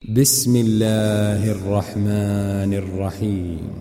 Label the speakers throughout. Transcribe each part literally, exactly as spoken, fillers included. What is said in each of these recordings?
Speaker 1: بسم الله الرحمن الرحيم.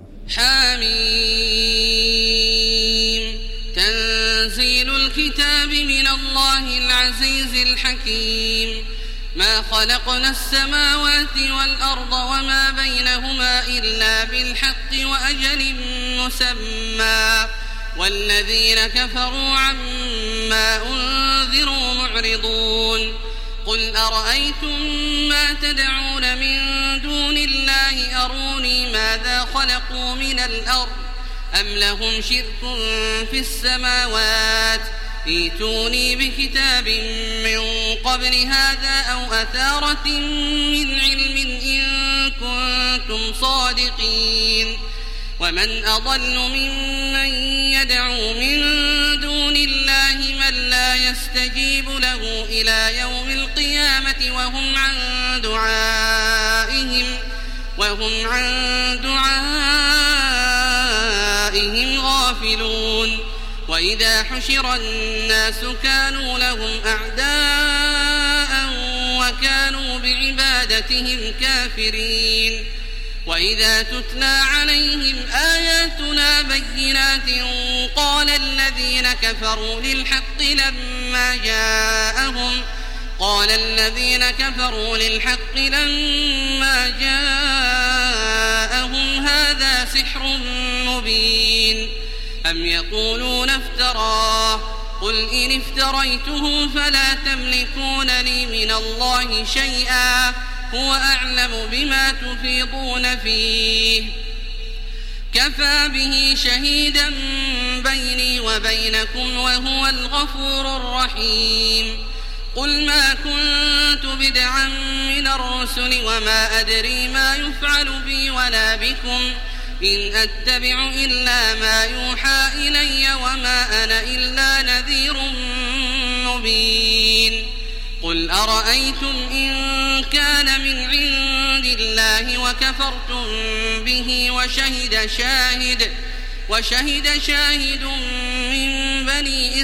Speaker 2: حميم. تنزيل الكتاب من الله العزيز الحكيم. ما خلقنا السماوات والأرض وما بينهما إلا بالحق وأجل مسمى والذين كفروا عما أنذروا معرضون. قل أرأيتم ما تدعون من دون الله أروني ماذا خلقوا من الأرض أم لهم شرك في السماوات ائتوني بكتاب من قبل هذا أو أثارة من علم إن كنتم صادقين. ومن أضل ممن يدعو من دون الله من لا يستجيب له إلى يوم القيامة وهم عن دعائهم وهم عن دعائهم غافلون. وإذا حشر الناس كانوا لهم أعداء وكانوا بعبادتهم كافرين. وإذا تتلى عليهم آياتنا بينات قال الذين كفروا للحق لما جاءهم قال الذين كفروا للحق لما جاءهم هذا سحر مبين أم يقولون افتراه قل إن افتريته فلا تملكون لي من الله شيئا هو أعلم بما تفيضون فيه كفى به شهيدا بيني وبينكم وهو الغفور الرحيم. قل ما كنت بدعا من الرسل وما أدري ما يفعل بي ولا بكم إن أتبع إلا ما يوحى إلي وما أنا إلا نذير مبين. قل أرأيتم إن كان من عند الله وكفرتم به وشهد شاهد وشهد شاهد من بني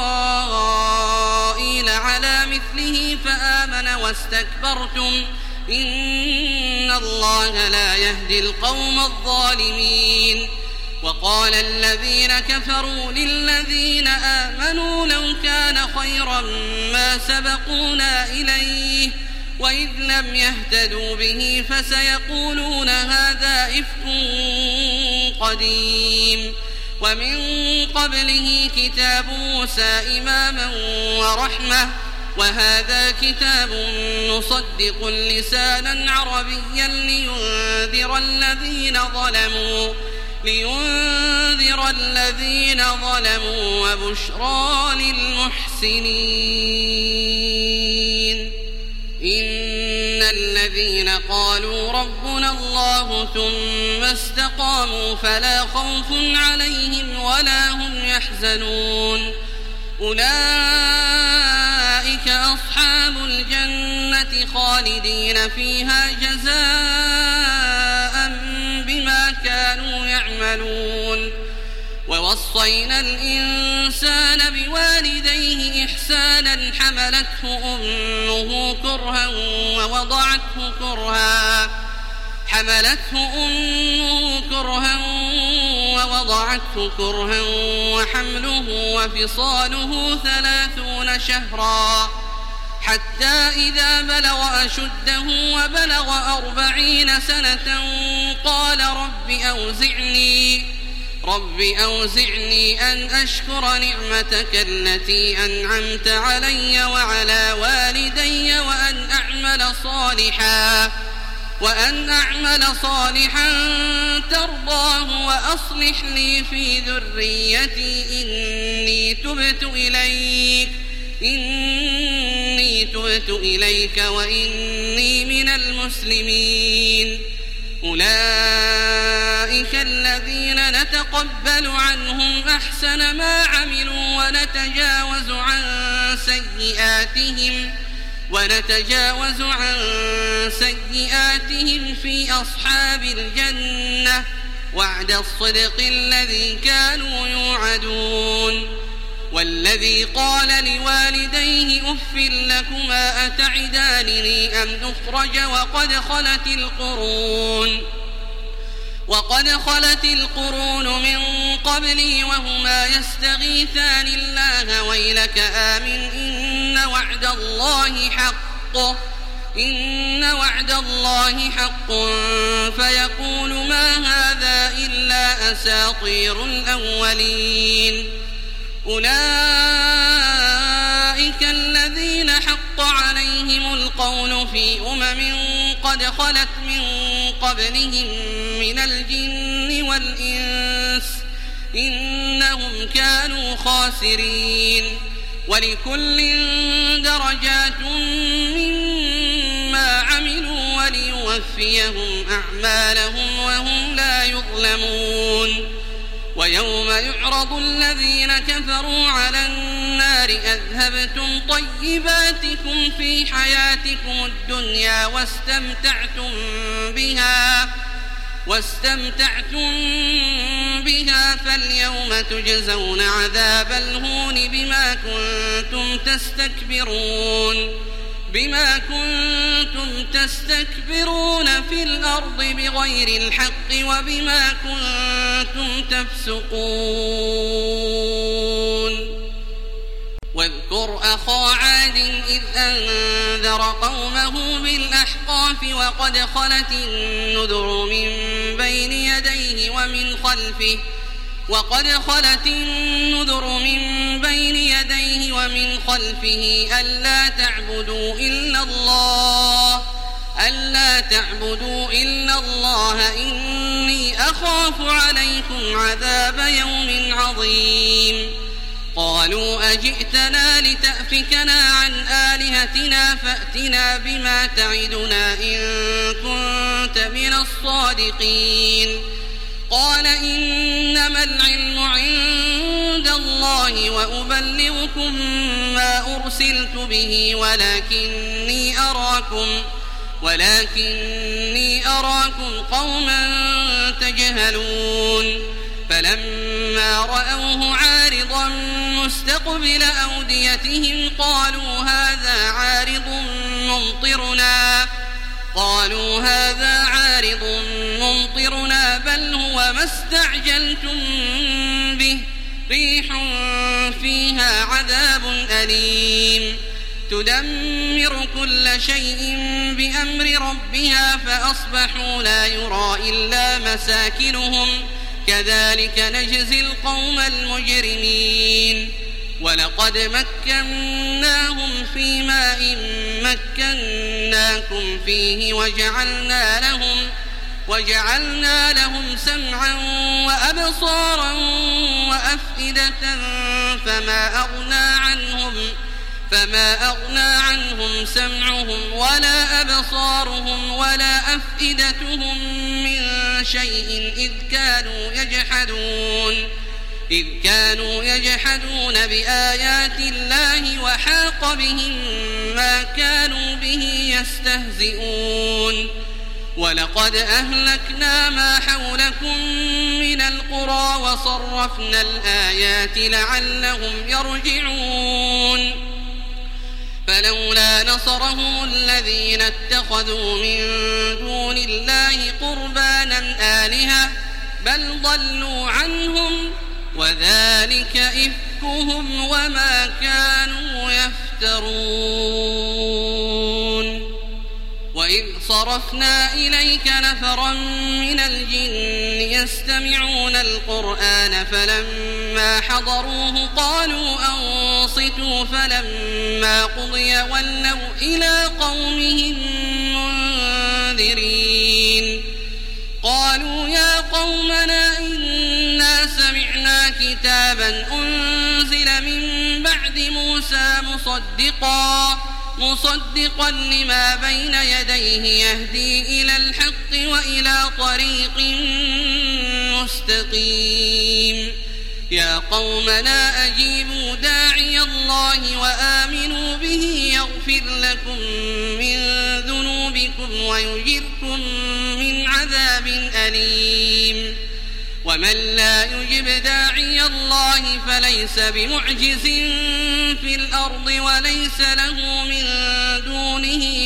Speaker 2: إسرائيل على مثله فآمن واستكبرتم إن الله لا يهدي القوم الظالمين. وقال الذين كفروا للذين آمنوا لو كان خيرا ما سبقونا إليه وإذ لم يهتدوا به فسيقولون هذا إفك قديم. ومن قبله كتاب موسى إماما ورحمة وهذا كتاب مصدق لسانا عربيا لينذر الذين ظلموا لينذر الذين ظلموا وبشرى للمحسنين. إن الذين قالوا ربنا الله ثم استقاموا فلا خوف عليهم ولا هم يحزنون أولئك أصحاب الجنة خالدين فيها جزاء بما كانوا يعملون. ووصينا الإنسان بوالديه إحسانا حملته أمه كرها ووضعته كرها حملته أمه كرها ووضعته كرها وحمله وفصاله ثلاثون شهرا حتى إذا بلغ أشده وبلغ أربعين سنة قال رب أوزعني رب أوزعني أن أشكر نعمتك التي أنعمت علي وعلى والدي وأن أعمل صالحا وأن أعمل صالحا ترضاه وأصلح لي في ذريتي إني تبت إليك إني تبت إليك وإني من المسلمين. أولئك الذين نتقبل عنهم أحسن ما عملوا ونتجاوز عن سيئاتهم ونتجاوز عن سيئاتهم في أصحاب الجنة وعد الصدق الذي كانوا يوعدون. والذي قال لوالديه أف لكما أتعدانني أن أخرج وقد خلت القرون وقد خلت القرون من قبلي وهما يستغيثان الله ويلك آمن إن وعد الله حق إن وعد الله حق فيقول ما هذا إلا أساطير الأولين أولئك الذين حق عليهم القول في أمم قد خلت من قبلهم من الجن والإنس إنهم كانوا خاسرين ولكل درجات مما عملوا وليوفيهم أعمالهم وهم لا يظلمون ويوم يعرض الذين كفروا على النار أذهبتم طيباتكم في حياتكم الدنيا واستمتعتم بها واستمتعتم بها فاليوم تجزون عذاب الهون بما كنتم تستكبرون بما كنتم تستكبرون في الأرض بغير الحق وبما كنتم تفسقون واذكر أخا عاد إذ أنذر قومه بالأحقاف وقد خلت النذر من بين يديه ومن خلفه وقد خلت النذر من بين يديه ومن خلفه ألا تعبدوا إلا الله ألا تعبدوا إلا الله إني أخاف عليكم عذاب يوم عظيم قالوا أجئتنا لتأفكنا عن آلهتنا فأتنا بما تعدنا إن كنت من الصادقين قال إنما العلم عند الله وأبلغكم ما أرسلت به ولكني أراكم ولكني أراكم قوما تجهلون فلما رأوه عارضا مستقبل أوديتهم قالوا هذا عارض ممطرنا قالوا هذا عارض ممطرنا بل هو ما استعجلتم به ريح فيها عذاب أليم تدمر كل شيء بأمر ربها فأصبحوا لا يرى إلا مساكنهم كذلك نجزي القوم المجرمين ولقد مكناهم في ماء مكناكم فيه وجعلنا لهم وجعلنا لهم سمعا وأبصارا وأفئدة فما أغنى عنهم فما أغنى عنهم سمعهم ولا أبصارهم ولا أفئدتهم من شيء إذ كانوا يجحدون إذ كانوا يجحدون بآيات الله وحاق بهم ما كانوا به يستهزئون ولقد أهلكنا ما حولكم من القرى وصرفنا الآيات لعلهم يرجعون فلولا نصرهم الذين اتخذوا من دون الله قربانا آلهة بل ضلوا عنهم وذلك إفكهم وما كانوا يفترون وإذ صرفنا إليك نفرا من الجن يستمعون القرآن فلما حضروه قالوا أنصتوا فلما قضي ولوا إلى قومهم منذرين قالوا يا قومنا إنا سمعنا كتابا أنزل من بعد موسى مصدقا مصدقا لما بين يديه يهدي إلى الحق وإلى طريق مستقيم يا قومنا أجيبوا داعي الله وآمنوا به يغفر لكم من ذنوبكم ويجركم من عذاب أليم ومن لا يجب داعي الله فليس بمعجز في الأرض وليس له من دونه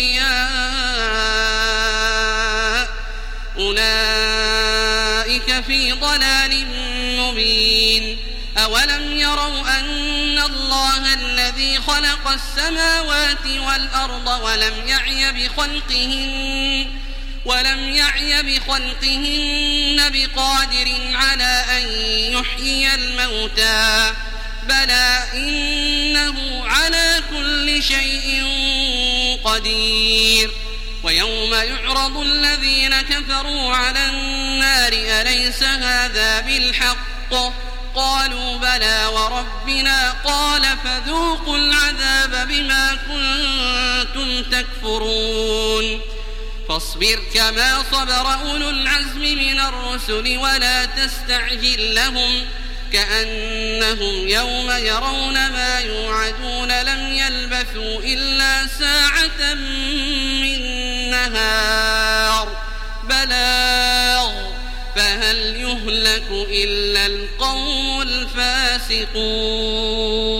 Speaker 2: أولياء أولئك في ضلال مبين. أولم يروا أن الله الذي خلق السماوات والأرض ولم يعي بخلقهن ولم يعي بخلقهن بقادر على أن يحيي الموتى بلى إنه على كل شيء قدير. ويوم يعرض الذين كفروا على النار أليس هذا بالحق قالوا بلى وربنا قال فذوقوا العذاب بما كنتم تكفرون. فاصبر كما صبر أولو العزم من الرسل ولا تستعجل لهم كأنهم يوم يرون ما يوعدون لم يلبثوا إلا ساعة من نهار بلاغ فهل يهلك إلا القوم الفاسقون.